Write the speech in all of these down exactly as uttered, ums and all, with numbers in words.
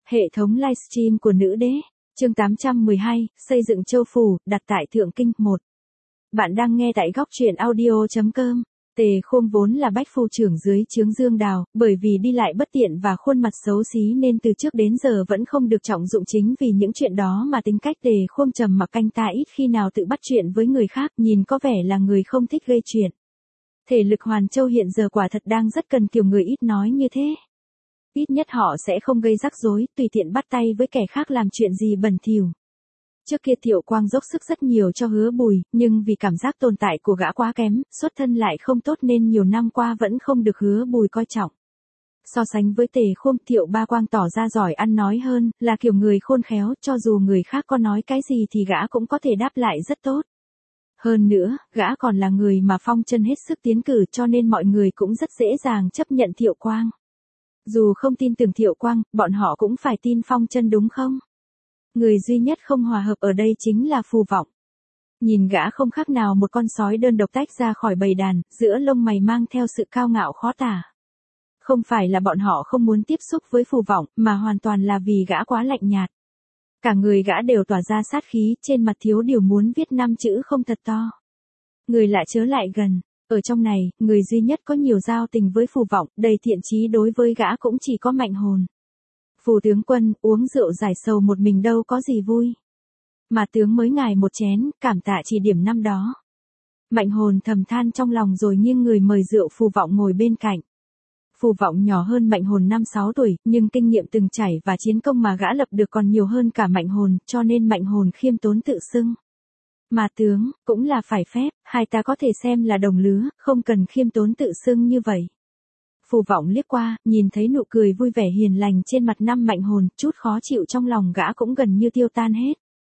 Hệ thống livestream của nữ đế, chương tám trăm mười hai, xây dựng châu phủ, đặt tại Thượng Kinh, một. Bạn đang nghe tại góc truyện audio chấm com. Tề Khôn vốn là bách phu trưởng dưới trướng Dương Đào, bởi vì đi lại bất tiện và khuôn mặt xấu xí nên từ trước đến giờ vẫn không được trọng dụng, chính vì những chuyện đó mà tính cách Tề Khôn trầm mặc, canh ta ít khi nào tự bắt chuyện với người khác, nhìn có vẻ là người không thích gây chuyện. Thể lực Hoàn Châu hiện giờ quả thật đang rất cần kiểu người ít nói như thế. Ít nhất họ sẽ không gây rắc rối, tùy tiện bắt tay với kẻ khác làm chuyện gì bẩn thỉu. Trước kia Thiệu Quang dốc sức rất nhiều cho Hứa Bùi, nhưng vì cảm giác tồn tại của gã quá kém, xuất thân lại không tốt nên nhiều năm qua vẫn không được Hứa Bùi coi trọng. So sánh với Tề Khôn, Thiệu Ba Quang tỏ ra giỏi ăn nói hơn, là kiểu người khôn khéo, cho dù người khác có nói cái gì thì gã cũng có thể đáp lại rất tốt. Hơn nữa, gã còn là người mà Phong Chân hết sức tiến cử, cho nên mọi người cũng rất dễ dàng chấp nhận Thiệu Quang. Dù không tin tưởng Thiệu Quang, bọn họ cũng phải tin Phong Chân đúng không? Người duy nhất không hòa hợp ở đây chính là Phù Vọng. Nhìn gã không khác nào một con sói đơn độc tách ra khỏi bầy đàn, giữa lông mày mang theo sự cao ngạo khó tả. Không phải là bọn họ không muốn tiếp xúc với Phù Vọng, mà hoàn toàn là vì gã quá lạnh nhạt. Cả người gã đều tỏa ra sát khí, trên mặt thiếu điều muốn viết năm chữ không thật to. Người lạ chớ lại gần. Ở trong này, người duy nhất có nhiều giao tình với Phù Vọng, đầy thiện chí đối với gã cũng chỉ có Mạnh Hồn. Phù tướng quân, uống rượu giải sầu một mình đâu có gì vui. Mà tướng mới ngài một chén, cảm tạ chỉ điểm năm đó. Mạnh Hồn thầm than trong lòng rồi nghiêng người mời rượu Phù Vọng ngồi bên cạnh. Phù Vọng nhỏ hơn Mạnh Hồn năm sáu tuổi, nhưng kinh nghiệm từng trải và chiến công mà gã lập được còn nhiều hơn cả Mạnh Hồn, cho nên Mạnh Hồn khiêm tốn tự xưng. Mà tướng, cũng là phải phép, hai ta có thể xem là đồng lứa, không cần khiêm tốn tự xưng như vậy. Phù Vọng liếc qua, nhìn thấy nụ cười vui vẻ hiền lành trên mặt năm Mạnh Hồn, chút khó chịu trong lòng gã cũng gần như tiêu tan hết.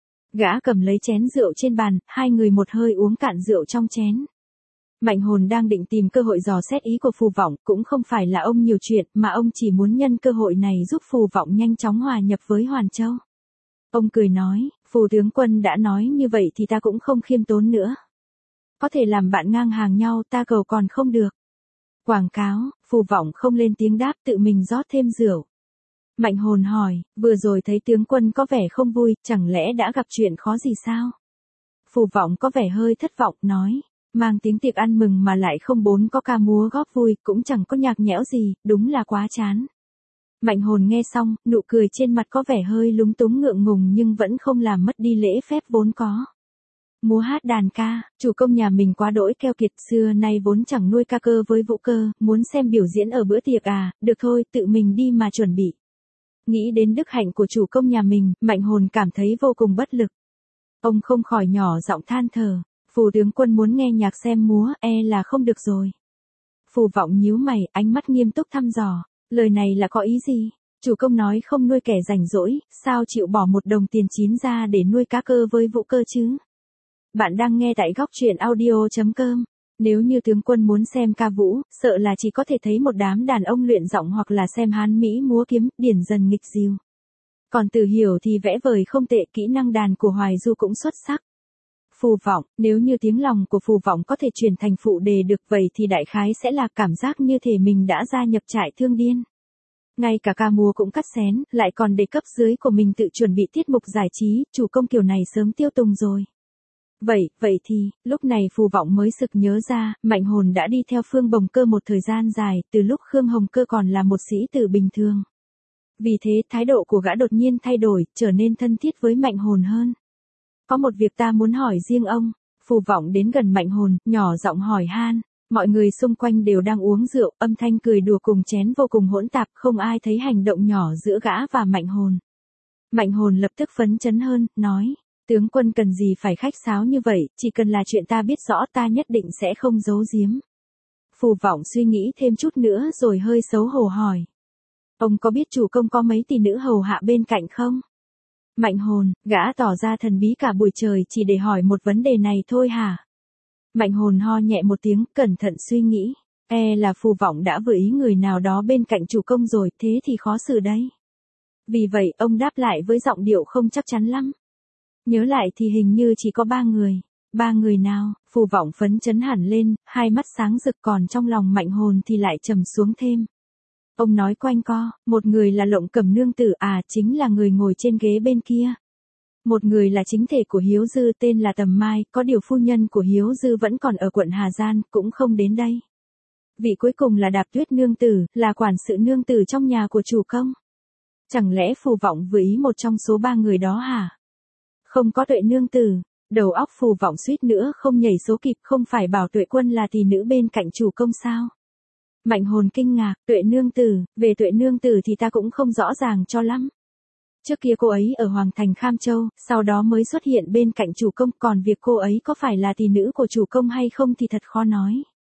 Gã cầm lấy chén rượu trên bàn, hai người một hơi uống cạn rượu trong chén. Mạnh Hồn đang định tìm cơ hội dò xét ý của Phù Vọng, cũng không phải là ông nhiều chuyện, mà ông chỉ muốn nhân cơ hội này giúp Phù Vọng nhanh chóng hòa nhập với Hoàn Châu. Ông cười nói, Phù tướng quân đã nói như vậy thì ta cũng không khiêm tốn nữa. Có thể làm bạn ngang hàng nhau, ta cầu còn không được. Quảng cáo, Phù Vọng không lên tiếng đáp, tự mình rót thêm rượu. Mạnh Hồn hỏi, vừa rồi thấy tướng quân có vẻ không vui, chẳng lẽ đã gặp chuyện khó gì sao? Phù Vọng có vẻ hơi thất vọng, nói, mang tiếng tiệc ăn mừng mà lại không bốn có ca múa góp vui, cũng chẳng có nhạc nhẽo gì, đúng là quá chán. Mạnh Hồn nghe xong, nụ cười trên mặt có vẻ hơi lúng túng ngượng ngùng nhưng vẫn không làm mất đi lễ phép vốn có. Múa hát đàn ca, chủ công nhà mình quá đỗi keo kiệt, xưa nay vốn chẳng nuôi ca cơ với vũ cơ, muốn xem biểu diễn ở bữa tiệc à, được thôi, tự mình đi mà chuẩn bị. Nghĩ đến đức hạnh của chủ công nhà mình, Mạnh Hồn cảm thấy vô cùng bất lực. Ông không khỏi nhỏ giọng than thở, Phù tướng quân muốn nghe nhạc xem múa, e là không được rồi. Phù Vọng nhíu mày, ánh mắt nghiêm túc thăm dò, lời này là có ý gì? Chủ công nói không nuôi kẻ rảnh rỗi, sao chịu bỏ một đồng tiền chín ra để nuôi cá cơ với vũ cơ chứ? Bạn đang nghe tại góc truyện audio chấm com. Nếu như tướng quân muốn xem ca vũ, sợ là chỉ có thể thấy một đám đàn ông luyện giọng hoặc là xem hán Mỹ múa kiếm, điển dần nghịch diều. Còn Từ Hiểu thì vẽ vời không tệ, kỹ năng đàn của Hoài Du cũng xuất sắc. Phù Vọng, nếu như tiếng lòng của Phù Vọng có thể truyền thành phụ đề được vậy thì đại khái sẽ là cảm giác như thể mình đã gia nhập trại thương điên. Ngay cả ca múa cũng cắt xén, lại còn để cấp dưới của mình tự chuẩn bị tiết mục giải trí, chủ công kiểu này sớm tiêu tùng rồi. Vậy, vậy thì, lúc này Phù Vọng mới sực nhớ ra, Mạnh Hồn đã đi theo Phương Bồng Cơ một thời gian dài, từ lúc Khương Hồng Cơ còn là một sĩ tử bình thường. Vì thế, thái độ của gã đột nhiên thay đổi, trở nên thân thiết với Mạnh Hồn hơn. Có một việc ta muốn hỏi riêng ông. Phù Vọng đến gần Mạnh Hồn, nhỏ giọng hỏi han. Mọi người xung quanh đều đang uống rượu, âm thanh cười đùa cùng chén vô cùng hỗn tạp, không ai thấy hành động nhỏ giữa gã và Mạnh Hồn. Mạnh Hồn lập tức phấn chấn hơn, nói, tướng quân cần gì phải khách sáo như vậy, chỉ cần là chuyện ta biết rõ ta nhất định sẽ không giấu giếm. Phù Vọng suy nghĩ thêm chút nữa rồi hơi xấu hổ hỏi. Ông có biết chủ công có mấy tỷ nữ hầu hạ bên cạnh không? Mạnh Hồn, gã tỏ ra thần bí cả buổi trời chỉ để hỏi một vấn đề này thôi hả? Mạnh Hồn ho nhẹ một tiếng, cẩn thận suy nghĩ. E là Phù Vọng đã vừa ý người nào đó bên cạnh chủ công rồi, thế thì khó xử đấy. Vì vậy, ông đáp lại với giọng điệu không chắc chắn lắm. Nhớ lại thì hình như chỉ có ba người. Ba người nào? Phù Vọng phấn chấn hẳn lên, hai mắt sáng rực, còn trong lòng Mạnh Hồn thì lại trầm xuống thêm. Ông nói quanh co, một người là Lộng Cẩm nương tử à, chính là người ngồi trên ghế bên kia. Một người là chính thể của Hiếu Dư tên là Tầm Mai, có điều phu nhân của Hiếu Dư vẫn còn ở quận Hà Giang, cũng không đến đây. Vị cuối cùng là Đạp Tuyết nương tử, là quản sự nương tử trong nhà của chủ công. Chẳng lẽ Phù Vọng vừa ý một trong số ba người đó hả? Không có Tuệ nương tử, đầu óc Phù Vọng suýt nữa không nhảy số kịp, không phải bảo Tuệ quân là tỷ nữ bên cạnh chủ công sao? Mạnh Hồn kinh ngạc, Tuệ nương tử, về Tuệ nương tử thì ta cũng không rõ ràng cho lắm. Trước kia cô ấy ở Hoàng thành Kham Châu, sau đó mới xuất hiện bên cạnh chủ công, còn việc cô ấy có phải là tỷ nữ của chủ công hay không thì thật khó nói.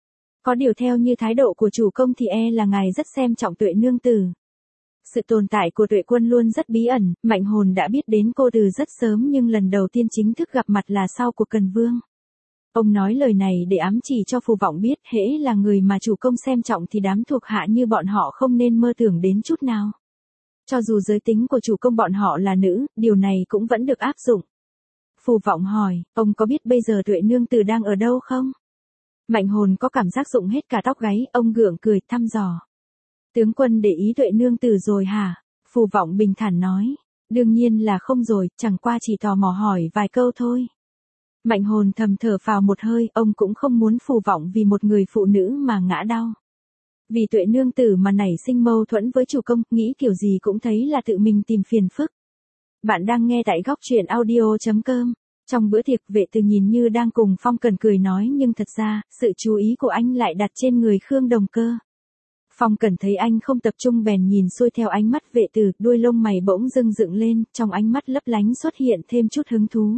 Có điều theo như thái độ của chủ công thì e là ngài rất xem trọng Tuệ nương tử. Sự tồn tại của Tuệ quân luôn rất bí ẩn, Mạnh Hồn đã biết đến cô từ rất sớm nhưng lần đầu tiên chính thức gặp mặt là sau cuộc Cần Vương. Ông nói lời này để ám chỉ cho Phù Vọng biết hễ là người mà chủ công xem trọng thì đám thuộc hạ như bọn họ không nên mơ tưởng đến chút nào. Cho dù giới tính của chủ công bọn họ là nữ, điều này cũng vẫn được áp dụng. Phù Vọng hỏi, ông có biết bây giờ Tuệ nương tử đang ở đâu không? Mạnh Hồn có cảm giác rụng hết cả tóc gáy, ông gượng cười thăm dò. Tướng quân để ý Tuệ nương tử rồi hả? Phù Vọng bình thản nói. Đương nhiên là không rồi, chẳng qua chỉ tò mò hỏi vài câu thôi. Mạnh Hồn thầm thở phào một hơi, ông cũng không muốn Phù Vọng vì một người phụ nữ mà ngã đau. Vì Tuệ nương tử mà nảy sinh mâu thuẫn với chủ công, nghĩ kiểu gì cũng thấy là tự mình tìm phiền phức. Bạn đang nghe tại góc truyện audio chấm com. Trong bữa tiệc, Vệ Từ nhìn như đang cùng Phong Cẩn cười nói nhưng thật ra, sự chú ý của anh lại đặt trên người Khương Đồng Cơ. Phong Cẩn thấy anh không tập trung bèn nhìn xuôi theo ánh mắt Vệ Từ, đuôi lông mày bỗng dưng dựng lên, trong ánh mắt lấp lánh xuất hiện thêm chút hứng thú.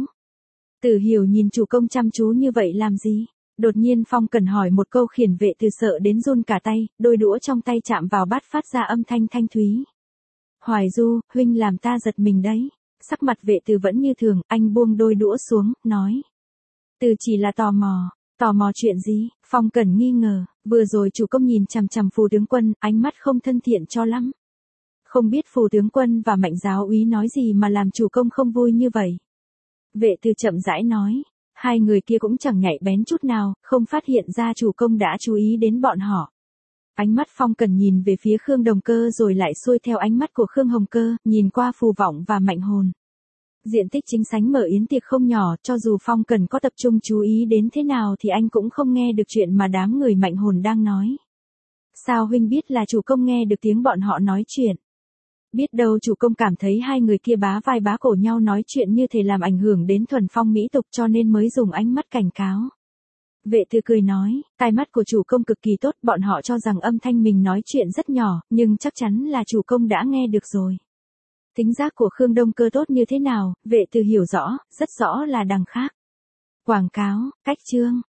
Tử Hiểu nhìn chủ công chăm chú như vậy làm gì? Đột nhiên Phong Cẩn hỏi một câu khiến Vệ Từ sợ đến run cả tay, đôi đũa trong tay chạm vào bát phát ra âm thanh thanh thúy. Hoài Du, huynh làm ta giật mình đấy. Sắc mặt Vệ Từ vẫn như thường, anh buông đôi đũa xuống, nói. Từ chỉ là tò mò, tò mò chuyện gì? Phong Cẩn nghi ngờ, vừa rồi chủ công nhìn chằm chằm Phù tướng quân, ánh mắt không thân thiện cho lắm. Không biết Phù tướng quân và Mạnh giáo úy nói gì mà làm chủ công không vui như vậy. Vệ Từ chậm rãi nói, hai người kia cũng chẳng nhạy bén chút nào, không phát hiện ra chủ công đã chú ý đến bọn họ. Ánh mắt Phong Cẩn nhìn về phía Khương Đồng Cơ rồi lại xuôi theo ánh mắt của Khương Hồng Cơ, nhìn qua Phù Vọng và Mạnh Hồn. Diện tích chính sảnh mở yến tiệc không nhỏ, cho dù Phong Cẩn có tập trung chú ý đến thế nào thì anh cũng không nghe được chuyện mà đám người Mạnh Hồn đang nói. Sao huynh biết là chủ công nghe được tiếng bọn họ nói chuyện? Biết đâu chủ công cảm thấy hai người kia bá vai bá cổ nhau nói chuyện như thể làm ảnh hưởng đến thuần phong mỹ tục cho nên mới dùng ánh mắt cảnh cáo. Vệ Từ cười nói, tai mắt của chủ công cực kỳ tốt, bọn họ cho rằng âm thanh mình nói chuyện rất nhỏ, nhưng chắc chắn là chủ công đã nghe được rồi. Tính giác của Khương Đông Cơ tốt như thế nào, Vệ Từ hiểu rõ, rất rõ là đằng khác. Quảng cáo, cách chương.